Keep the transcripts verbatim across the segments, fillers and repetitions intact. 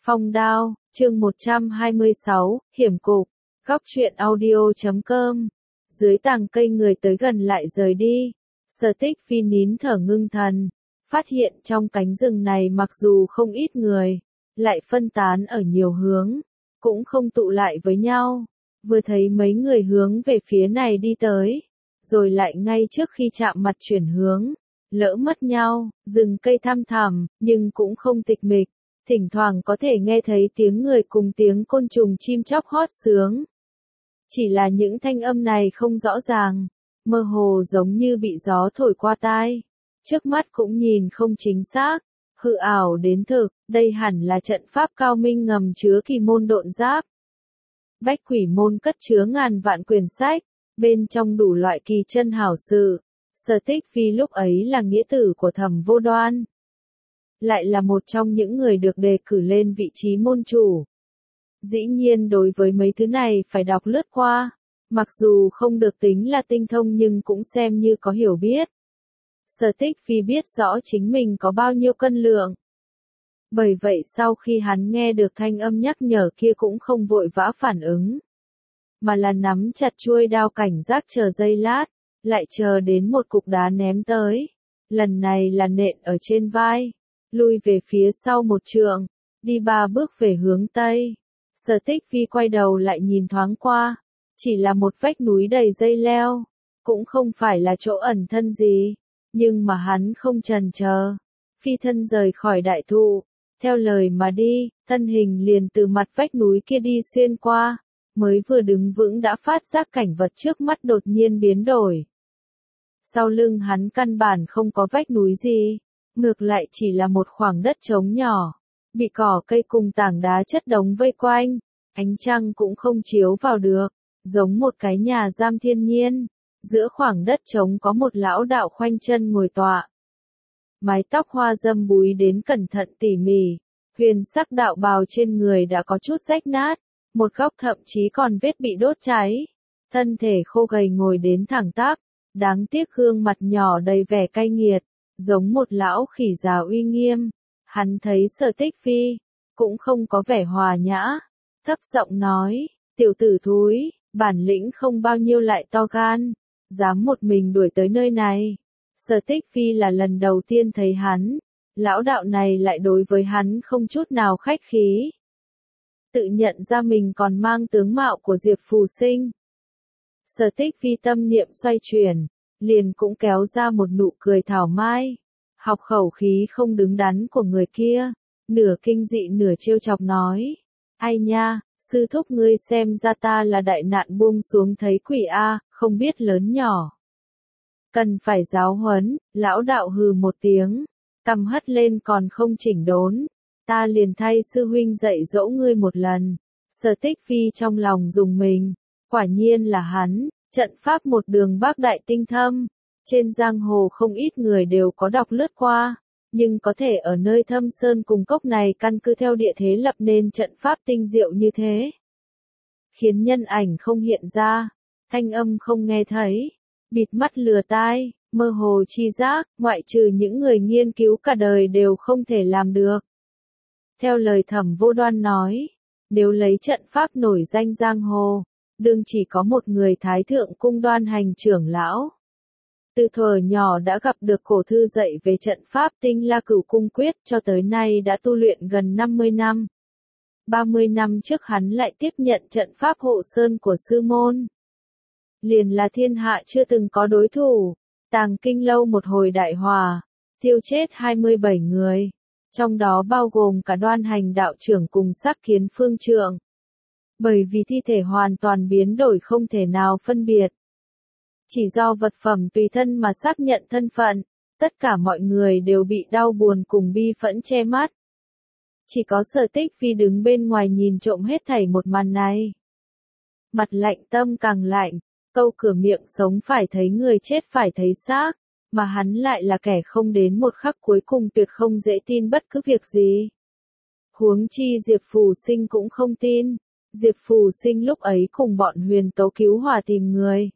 Phong đao, chương một trăm hai mươi sáu, hiểm cục, góc truyện audio chấm com. Dưới tàng cây người tới gần lại rời đi. Sở Tích Phi nín thở ngưng thần, phát hiện trong cánh rừng này mặc dù không ít người, lại phân tán ở nhiều hướng, cũng không tụ lại với nhau. Vừa thấy mấy người hướng về phía này đi tới, rồi lại ngay trước khi chạm mặt chuyển hướng, lỡ mất nhau. Rừng cây thăm thẳm, nhưng cũng không tịch mịch, thỉnh thoảng có thể nghe thấy tiếng người cùng tiếng côn trùng chim chóc hót sướng. Chỉ là những thanh âm này không rõ ràng, mơ hồ giống như bị gió thổi qua tai, trước mắt cũng nhìn không chính xác, hư ảo đến thực. Đây hẳn là trận pháp cao minh ngầm chứa kỳ môn độn giáp. Bách Quỷ môn cất chứa ngàn vạn quyển sách, bên trong đủ loại kỳ chân hảo sự. Sở Tích Phi lúc ấy là nghĩa tử của Thẩm Vô Đoan, lại là một trong những người được đề cử lên vị trí môn chủ. Dĩ nhiên đối với mấy thứ này phải đọc lướt qua, mặc dù không được tính là tinh thông nhưng cũng xem như có hiểu biết. Sở Tích Phi biết rõ chính mình có bao nhiêu cân lượng. Bởi vậy sau khi hắn nghe được thanh âm nhắc nhở kia cũng không vội vã phản ứng, mà là nắm chặt chuôi đao cảnh giác chờ giây lát, lại chờ đến một cục đá ném tới. Lần này là nện ở trên vai, lui về phía sau một trượng, đi ba bước về hướng tây. Sở Tích Phi quay đầu lại nhìn thoáng qua, chỉ là một vách núi đầy dây leo, cũng không phải là chỗ ẩn thân gì, nhưng mà hắn không chần chờ, phi thân rời khỏi đại thụ, theo lời mà đi, thân hình liền từ mặt vách núi kia đi xuyên qua, mới vừa đứng vững đã phát giác cảnh vật trước mắt đột nhiên biến đổi. Sau lưng hắn căn bản không có vách núi gì, ngược lại chỉ là một khoảng đất trống nhỏ, bị cỏ cây cùng tảng đá chất đống vây quanh, ánh trăng cũng không chiếu vào được, giống một cái nhà giam thiên nhiên. Giữa khoảng đất trống có một lão đạo khoanh chân ngồi tọa, mái tóc hoa dâm búi đến cẩn thận tỉ mỉ, huyền sắc đạo bào trên người đã có chút rách nát, một góc thậm chí còn vết bị đốt cháy, thân thể khô gầy ngồi đến thẳng tắp, đáng tiếc gương mặt nhỏ đầy vẻ cay nghiệt, giống một lão khỉ già uy nghiêm. Hắn thấy Sở Tích Phi, cũng không có vẻ hòa nhã, thấp giọng nói, tiểu tử thúi, bản lĩnh không bao nhiêu lại to gan, dám một mình đuổi tới nơi này. Sở Tích Phi là lần đầu tiên thấy hắn, lão đạo này lại đối với hắn không chút nào khách khí. Tự nhận ra mình còn mang tướng mạo của Diệp Phù Sinh. Sở Tích Phi tâm niệm xoay chuyển, liền cũng kéo ra một nụ cười thảo mai, học khẩu khí không đứng đắn của người kia, nửa kinh dị nửa trêu chọc nói, ai nha, sư thúc ngươi xem ra ta là đại nạn buông xuống thấy quỷ a, không biết lớn nhỏ. Cần phải giáo huấn. Lão đạo hừ một tiếng, cằm hất lên còn không chỉnh đốn, ta liền thay sư huynh dạy dỗ ngươi một lần. Sở Tích Phi trong lòng dùng mình, quả nhiên là hắn, trận pháp một đường bác đại tinh thâm, trên giang hồ không ít người đều có đọc lướt qua, nhưng có thể ở nơi thâm sơn cùng cốc này căn cứ theo địa thế lập nên trận pháp tinh diệu như thế, khiến nhân ảnh không hiện ra, thanh âm không nghe thấy, bịt mắt lừa tai, mơ hồ chi giác, ngoại trừ những người nghiên cứu cả đời đều không thể làm được. Theo lời Thẩm Vô Đoan nói, nếu lấy trận pháp nổi danh giang hồ, đương chỉ có một người Thái Thượng Cung Đoan Hành trưởng lão. Từ thuở nhỏ đã gặp được cổ thư dạy về trận pháp Tinh La Cửu Cung Quyết, cho tới nay đã tu luyện gần năm mươi năm. ba mươi năm trước hắn lại tiếp nhận trận pháp hộ sơn của sư môn. Liền là thiên hạ chưa từng có đối thủ, Tàng Kinh Lâu một hồi đại hòa, tiêu chết hai mươi bảy người, trong đó bao gồm cả Đoan Hành đạo trưởng cùng Sắc Kiến phương trượng. Bởi vì thi thể hoàn toàn biến đổi không thể nào phân biệt. Chỉ do vật phẩm tùy thân mà xác nhận thân phận, tất cả mọi người đều bị đau buồn cùng bi phẫn che mắt. Chỉ có Sở Tích Phi đứng bên ngoài nhìn trộm hết thảy một màn này. Mặt lạnh tâm càng lạnh, câu cửa miệng sống phải thấy người chết phải thấy xác, mà hắn lại là kẻ không đến một khắc cuối cùng tuyệt không dễ tin bất cứ việc gì. Huống chi Diệp Phù Sinh cũng không tin, Diệp Phù Sinh lúc ấy cùng bọn Huyền Tố cứu hỏa tìm người.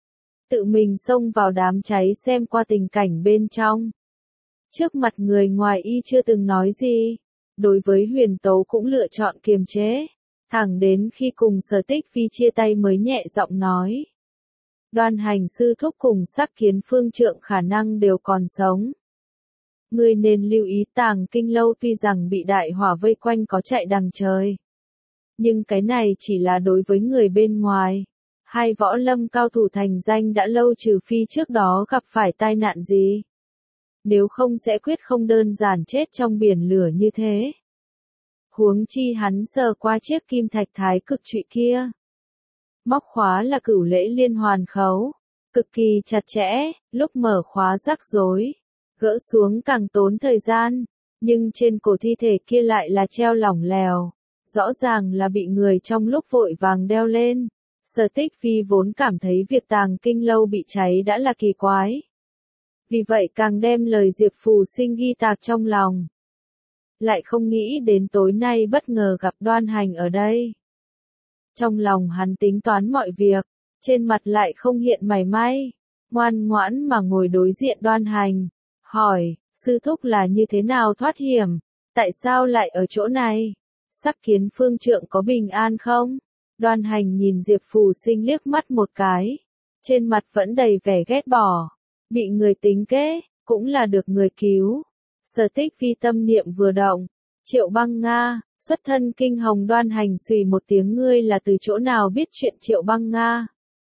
Tự mình xông vào đám cháy xem qua tình cảnh bên trong. Trước mặt người ngoài y chưa từng nói gì, đối với Huyền Tố cũng lựa chọn kiềm chế, thẳng đến khi cùng Sở Tích Phi chia tay mới nhẹ giọng nói. Đoan Hành sư thúc cùng Sắc Kiến Phương trượng khả năng đều còn sống. Ngươi nên lưu ý Tàng Kinh lâu tuy rằng bị đại hỏa vây quanh có chạy đằng trời. Nhưng cái này chỉ là đối với người bên ngoài. Hai võ lâm cao thủ thành danh đã lâu trừ phi trước đó gặp phải tai nạn gì. Nếu không sẽ quyết không đơn giản chết trong biển lửa như thế. Huống chi hắn sờ qua chiếc kim thạch thái cực trụy kia. Móc khóa là cửu lễ liên hoàn khấu. Cực kỳ chặt chẽ, lúc mở khóa rắc rối. Gỡ xuống càng tốn thời gian. Nhưng trên cổ thi thể kia lại là treo lỏng lèo. Rõ ràng là bị người trong lúc vội vàng đeo lên. Sở Tích Phi vốn cảm thấy việc Tàng Kinh lâu bị cháy đã là kỳ quái. Vì vậy càng đem lời Diệp Phù Sinh ghi tạc trong lòng. Lại không nghĩ đến tối nay bất ngờ gặp Đoan Hành ở đây. Trong lòng hắn tính toán mọi việc, trên mặt lại không hiện mảy may, ngoan ngoãn mà ngồi đối diện Đoan Hành, hỏi, sư thúc là như thế nào thoát hiểm, tại sao lại ở chỗ này, Sắc Kiến Phương trượng có bình an không? Đoan Hành nhìn Diệp Phù Sinh liếc mắt một cái, trên mặt vẫn đầy vẻ ghét bỏ, bị người tính kế, cũng là được người cứu. Sở Tích Phi tâm niệm vừa động, Triệu Băng Nga, xuất thân kinh hồng. Đoan Hành xùy một tiếng, ngươi là từ chỗ nào biết chuyện Triệu Băng Nga?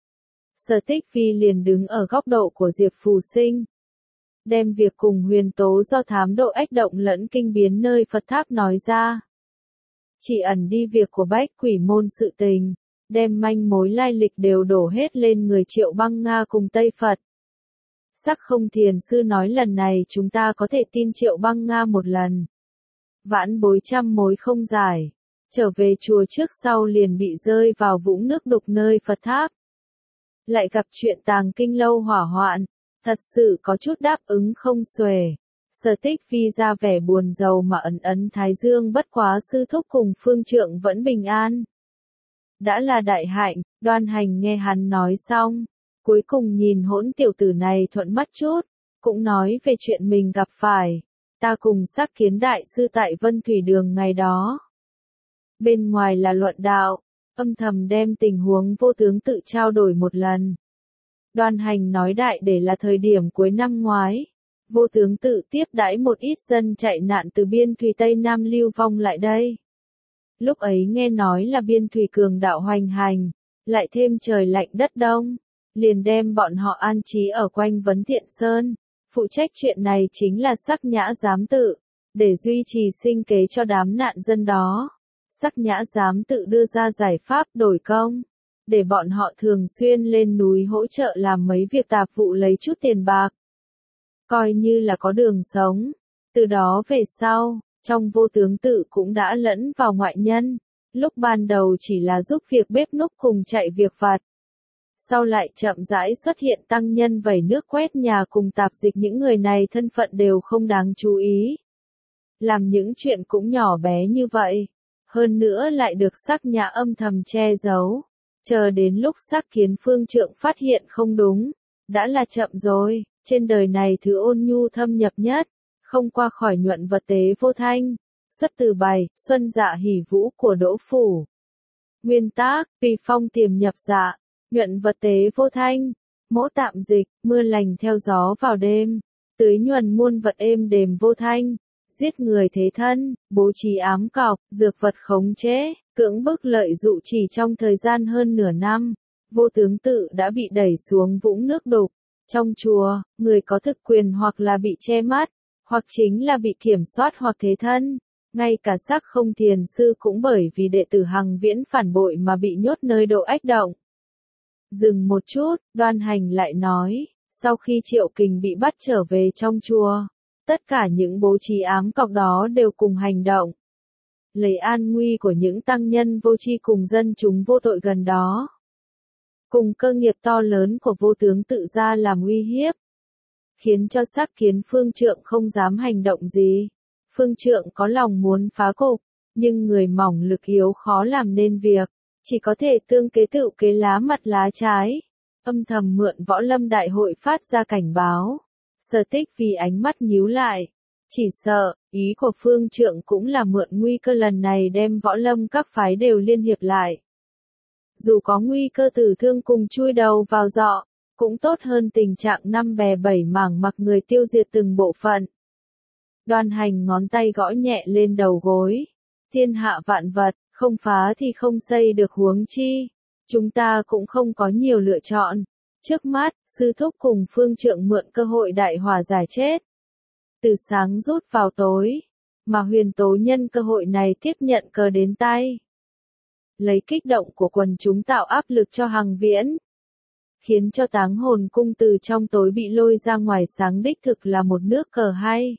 Sở Tích Phi liền đứng ở góc độ của Diệp Phù Sinh, đem việc cùng Huyền Tố do thám độ ách động lẫn kinh biến nơi Phật Tháp nói ra. Chỉ ẩn đi việc của Bách Quỷ môn sự tình, đem manh mối lai lịch đều đổ hết lên người Triệu Băng Nga cùng Tây Phật. Sắc Không Thiền sư nói lần này chúng ta có thể tin Triệu Băng Nga một lần. Vãn bối trăm mối không giải, trở về chùa trước sau liền bị rơi vào vũng nước đục nơi Phật Tháp. Lại gặp chuyện Tàng Kinh lâu hỏa hoạn, thật sự có chút đáp ứng không xuể. Sở Tích Phi ra vẻ buồn rầu mà ấn ấn thái dương, bất quá sư thúc cùng Phương trượng vẫn bình an. Đã là đại hạnh. Đoan Hành nghe hắn nói xong, cuối cùng nhìn hỗn tiểu tử này thuận mắt chút, cũng nói về chuyện mình gặp phải. Ta cùng Sắc Kiến đại sư tại Vân Thủy Đường ngày đó. Bên ngoài là luận đạo, âm thầm đem tình huống Vô Tướng Tự trao đổi một lần. Đoan Hành nói đại để là thời điểm cuối năm ngoái. Vô Tướng Tự tiếp đãi một ít dân chạy nạn từ biên thủy Tây Nam lưu vong lại đây. Lúc ấy nghe nói là biên thủy cường đạo hoành hành, lại thêm trời lạnh đất đông, liền đem bọn họ an trí ở quanh Vấn Thiện Sơn. Phụ trách chuyện này chính là Sắc Nhã Giám Tự, để duy trì sinh kế cho đám nạn dân đó. Sắc Nhã Giám Tự đưa ra giải pháp đổi công, để bọn họ thường xuyên lên núi hỗ trợ làm mấy việc tạp vụ lấy chút tiền bạc. Coi như là có đường sống. Từ đó về sau, trong Vô Tướng Tự cũng đã lẫn vào ngoại nhân. Lúc ban đầu chỉ là giúp việc bếp núc cùng chạy việc vặt. Sau lại chậm rãi xuất hiện tăng nhân vẩy nước quét nhà cùng tạp dịch, những người này thân phận đều không đáng chú ý. Làm những chuyện cũng nhỏ bé như vậy. Hơn nữa lại được Sắc Nhã âm thầm che giấu. Chờ đến lúc Sắc Kiến Phương trượng phát hiện không đúng, đã là chậm rồi. Trên đời này thứ ôn nhu thâm nhập nhất, không qua khỏi nhuận vật tế vô thanh. Xuất từ bài, Xuân Dạ Hỉ Vũ của Đỗ Phủ. Nguyên tác, Tùy Phong tiềm nhập dạ, nhuận vật tế vô thanh. Mỗ tạm dịch, mưa lành theo gió vào đêm, tưới nhuần muôn vật êm đềm vô thanh. Giết người thế thân, bố trí ám cọc, dược vật khống chế, cưỡng bức lợi dụ, chỉ trong thời gian hơn nửa năm. Vô Tướng Tự đã bị đẩy xuống vũng nước đục. Trong chùa, người có thực quyền hoặc là bị che mắt, hoặc chính là bị kiểm soát hoặc thế thân. Ngay cả Sắc Không Thiền sư cũng bởi vì đệ tử Hằng Viễn phản bội mà bị nhốt nơi độ ách động. Dừng một chút, Đoan Hành lại nói, sau khi Triệu Kình bị bắt trở về trong chùa, tất cả những bố trí ám cọc đó đều cùng hành động. Lấy an nguy của những tăng nhân vô tri cùng dân chúng vô tội gần đó. Cùng cơ nghiệp to lớn của Vô Tướng Tự ra làm uy hiếp. Khiến cho Sắc Kiến Phương trượng không dám hành động gì. Phương trượng có lòng muốn phá cục, nhưng người mỏng lực yếu khó làm nên việc. Chỉ có thể tương kế tự kế, lá mặt lá trái. Âm thầm mượn võ lâm đại hội phát ra cảnh báo. Sở Tích vì ánh mắt nhíu lại. Chỉ sợ, ý của phương trượng cũng là mượn nguy cơ lần này đem võ lâm các phái đều liên hiệp lại. Dù có nguy cơ tử thương cùng chui đầu vào giọ, cũng tốt hơn tình trạng năm bè bảy mảng mặc người tiêu diệt từng bộ phận. Đoan Hành ngón tay gõ nhẹ lên đầu gối. Thiên hạ vạn vật, không phá thì không xây được huống chi. Chúng ta cũng không có nhiều lựa chọn. Trước mắt, sư thúc cùng phương trượng mượn cơ hội đại hỏa giải chết. Từ sáng rút vào tối, mà huyền tố nhân cơ hội này tiếp nhận cờ đến tay. Lấy kích động của quần chúng tạo áp lực cho Hằng Viễn. Khiến cho Táng Hồn cung từ trong tối bị lôi ra ngoài sáng đích thực là một nước cờ hay.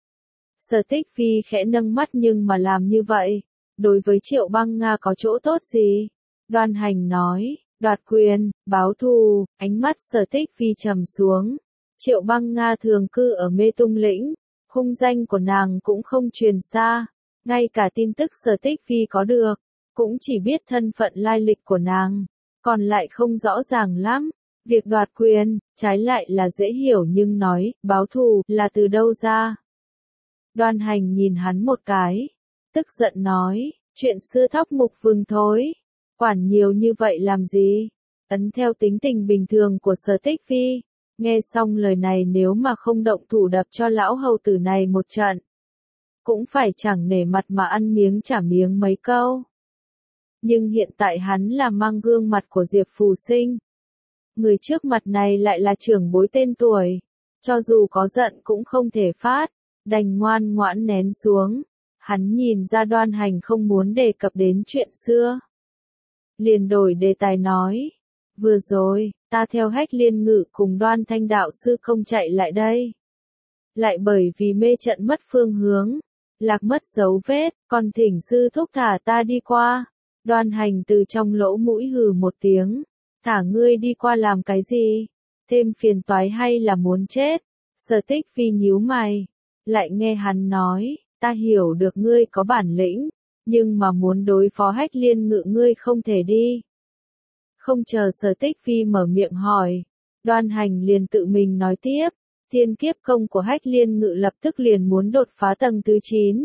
Sở Tích Phi khẽ nâng mắt nhưng mà làm như vậy, đối với Triệu Băng Nga có chỗ tốt gì? Đoan Hành nói, đoạt quyền, báo thù, ánh mắt Sở Tích Phi trầm xuống. Triệu Băng Nga thường cư ở Mê Tung Lĩnh, hung danh của nàng cũng không truyền xa, ngay cả tin tức Sở Tích Phi có được, cũng chỉ biết thân phận lai lịch của nàng, còn lại không rõ ràng lắm. Việc đoạt quyền, trái lại là dễ hiểu nhưng nói, báo thù, là từ đâu ra? Đoan Hành nhìn hắn một cái, tức giận nói, chuyện xưa thóc mục vừng thối, quản nhiều như vậy làm gì? Ấn theo tính tình bình thường của Sở Tích Phi, nghe xong lời này nếu mà không động thủ đập cho lão hầu tử này một trận, cũng phải chẳng nể mặt mà ăn miếng trả miếng mấy câu. Nhưng hiện tại hắn là mang gương mặt của Diệp Phù Sinh. Người trước mặt này lại là trưởng bối tên tuổi, cho dù có giận cũng không thể phát, đành ngoan ngoãn nén xuống. Hắn nhìn ra Đoan Hành không muốn đề cập đến chuyện xưa. Liền đổi đề tài nói, vừa rồi, ta theo Hách Liên Ngự cùng Đoan Thanh đạo sư không chạy lại đây. Lại bởi vì mê trận mất phương hướng, lạc mất dấu vết, còn thỉnh sư thúc thả ta đi qua. Đoan Hành từ trong lỗ mũi hừ một tiếng, thả ngươi đi qua làm cái gì? Thêm phiền toái hay là muốn chết? Sở Tích Phi nhíu mày, lại nghe hắn nói, ta hiểu được ngươi có bản lĩnh, nhưng mà muốn đối phó Hách Liên Ngự ngươi không thể đi. Không chờ Sở Tích Phi mở miệng hỏi, Đoan Hành liền tự mình nói tiếp, thiên kiếp công của Hách Liên Ngự lập tức liền muốn đột phá tầng thứ chín.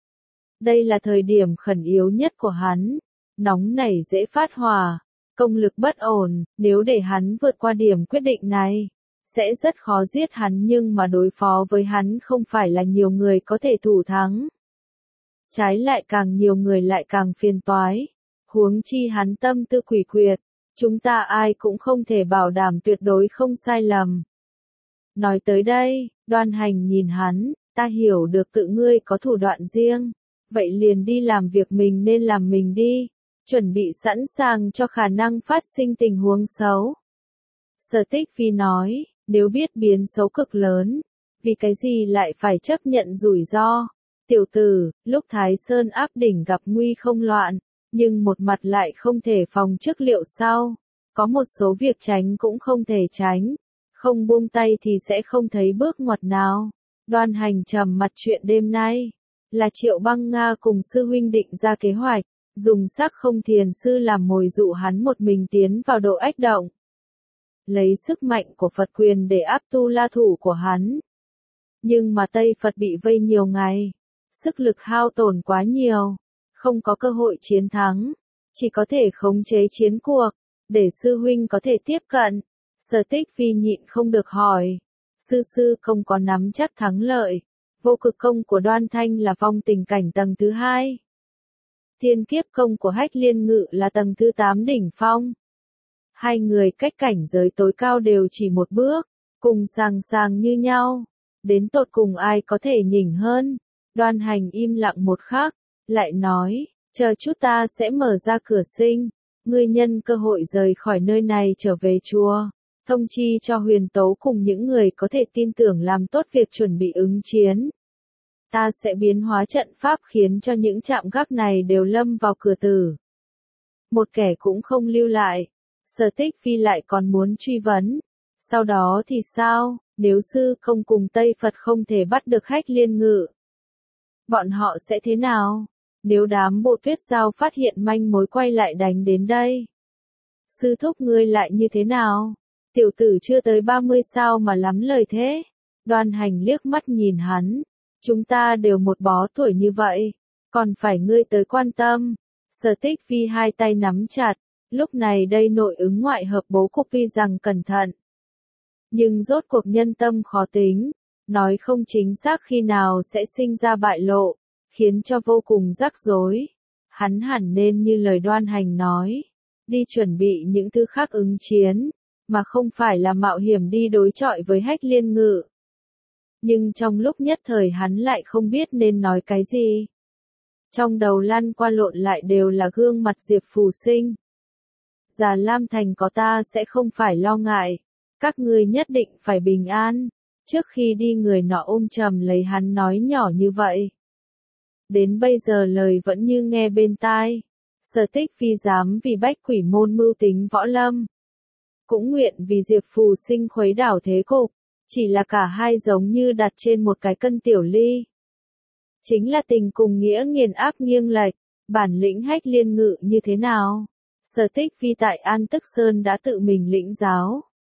Đây là thời điểm khẩn yếu nhất của hắn, nóng nảy dễ phát hỏa, công lực bất ổn, nếu để hắn vượt qua điểm quyết định này, sẽ rất khó giết hắn nhưng mà đối phó với hắn không phải là nhiều người có thể thủ thắng. Trái lại càng nhiều người lại càng phiền toái, huống chi hắn tâm tư quỷ quyệt, chúng ta ai cũng không thể bảo đảm tuyệt đối không sai lầm. Nói tới đây, Đoan Hành nhìn hắn, ta hiểu được tự ngươi có thủ đoạn riêng, vậy liền đi làm việc mình nên làm mình đi, chuẩn bị sẵn sàng cho khả năng phát sinh tình huống xấu. Sở Tích Phi nói, nếu biết biến xấu cực lớn, vì cái gì lại phải chấp nhận rủi ro? Tiểu tử, lúc Thái Sơn áp đỉnh gặp nguy không loạn, nhưng một mặt lại không thể phòng trước liệu sau. Có một số việc tránh cũng không thể tránh, không buông tay thì sẽ không thấy bước ngoặt nào. Đoan Hành trầm mặt chuyện đêm nay, là Triệu Băng Nga cùng sư huynh định ra kế hoạch, dùng sắc không thiền sư làm mồi dụ hắn một mình tiến vào độ ách động. Lấy sức mạnh của Phật quyền để áp tu la thủ của hắn. Nhưng mà Tây Phật bị vây nhiều ngày, sức lực hao tổn quá nhiều, không có cơ hội chiến thắng, chỉ có thể khống chế chiến cuộc, để sư huynh có thể tiếp cận. Sở Tích Phi nhịn không được hỏi, sư sư không có nắm chắc thắng lợi, vô cực công của Đoan Thanh là phong tình cảnh tầng thứ hai. Thiên kiếp công của Hách Liên Ngự là tầng thứ tám đỉnh phong. Hai người cách cảnh giới tối cao đều chỉ một bước, cùng sàng sàng như nhau. Đến tột cùng ai có thể nhỉnh hơn? Đoan Hành im lặng một khắc, lại nói, chờ chút ta sẽ mở ra cửa sinh, ngươi nhân cơ hội rời khỏi nơi này trở về chùa, thông chi cho Huyền Tấu cùng những người có thể tin tưởng làm tốt việc chuẩn bị ứng chiến. Ta sẽ biến hóa trận pháp khiến cho những trạm gác này đều lâm vào cửa tử. Một kẻ cũng không lưu lại. Sở Tích Phi lại còn muốn truy vấn. Sau đó thì sao, nếu sư không cùng Tây Phật không thể bắt được Hách Liên Ngự? Bọn họ sẽ thế nào? Nếu đám bộ tuyết giao phát hiện manh mối quay lại đánh đến đây? Sư thúc ngươi lại như thế nào? Tiểu tử chưa tới ba mươi sao mà lắm lời thế? Đoan Hành liếc mắt nhìn hắn. Chúng ta đều một bó tuổi như vậy, còn phải ngươi tới quan tâm. Sở Tích Phi hai tay nắm chặt, lúc này đây nội ứng ngoại hợp bố cục tuy rằng cẩn thận. Nhưng rốt cuộc nhân tâm khó tính, nói không chính xác khi nào sẽ sinh ra bại lộ, khiến cho vô cùng rắc rối. Hắn hẳn nên như lời Đoan Hành nói, đi chuẩn bị những thứ khác ứng chiến, mà không phải là mạo hiểm đi đối chọi với Hách Liên Ngự. Nhưng trong lúc nhất thời hắn lại không biết nên nói cái gì. Trong đầu lăn qua lộn lại đều là gương mặt Diệp Phù Sinh. Già Lam Thành có ta sẽ không phải lo ngại, các ngươi nhất định phải bình an. Trước khi đi người nọ ôm chầm lấy hắn nói nhỏ như vậy. Đến bây giờ lời vẫn như nghe bên tai. Sở Tích Phi dám vì Bách Quỷ Môn mưu tính võ lâm. Cũng nguyện vì Diệp Phù Sinh khuấy đảo thế cục. Chỉ là cả hai giống như đặt trên một cái cân tiểu ly. Chính là tình cùng nghĩa nghiền áp nghiêng lệch. Bản lĩnh Hách Liên Ngự như thế nào? Sở Tích Phi tại An Tức Sơn đã tự mình lĩnh giáo.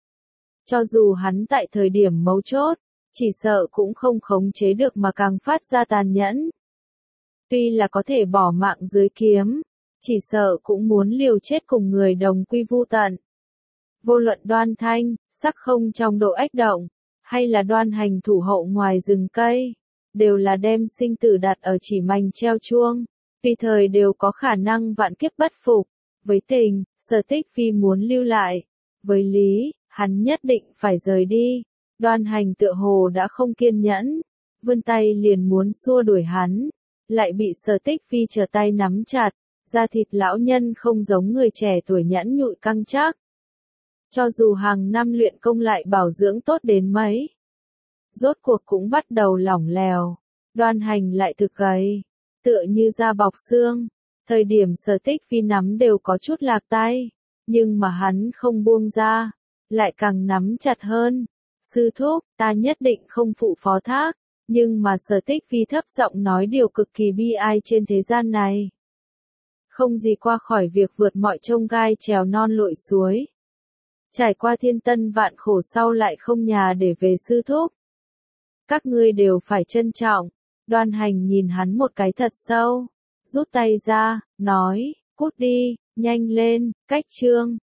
Cho dù hắn tại thời điểm mấu chốt, chỉ sợ cũng không khống chế được mà càng phát ra tàn nhẫn. Tuy là có thể bỏ mạng dưới kiếm, chỉ sợ cũng muốn liều chết cùng người đồng quy vu tận. Vô luận Đoan Thanh, sắc không trong độ ách động, hay là Đoan Hành thủ hậu ngoài rừng cây, đều là đem sinh tử đặt ở chỉ mành treo chuông, tùy thời đều có khả năng vạn kiếp bất phục. Với tình, Sở Tích Phi muốn lưu lại, với lý, hắn nhất định phải rời đi. Đoan Hành tựa hồ đã không kiên nhẫn, vươn tay liền muốn xua đuổi hắn, lại bị Sở Tích Phi trở tay nắm chặt, da thịt lão nhân không giống người trẻ tuổi nhẵn nhụi căng chắc. Cho dù hàng năm luyện công lại bảo dưỡng tốt đến mấy, rốt cuộc cũng bắt đầu lỏng lèo. Đoan Hành lại thực gầy, tựa như da bọc xương. Thời điểm Sở Tích Phi nắm đều có chút lạc tay, nhưng mà hắn không buông ra, lại càng nắm chặt hơn. Sư thúc, ta nhất định không phụ phó thác, nhưng mà Sở Tích Phi thấp giọng nói điều cực kỳ bi ai trên thế gian này. Không gì qua khỏi việc vượt mọi chông gai trèo non lội suối. Trải qua thiên tân vạn khổ sau lại không nhà để về sư thúc. Các ngươi đều phải trân trọng. Đoan Hành nhìn hắn một cái thật sâu, rút tay ra, nói, cút đi, nhanh lên, cách chương.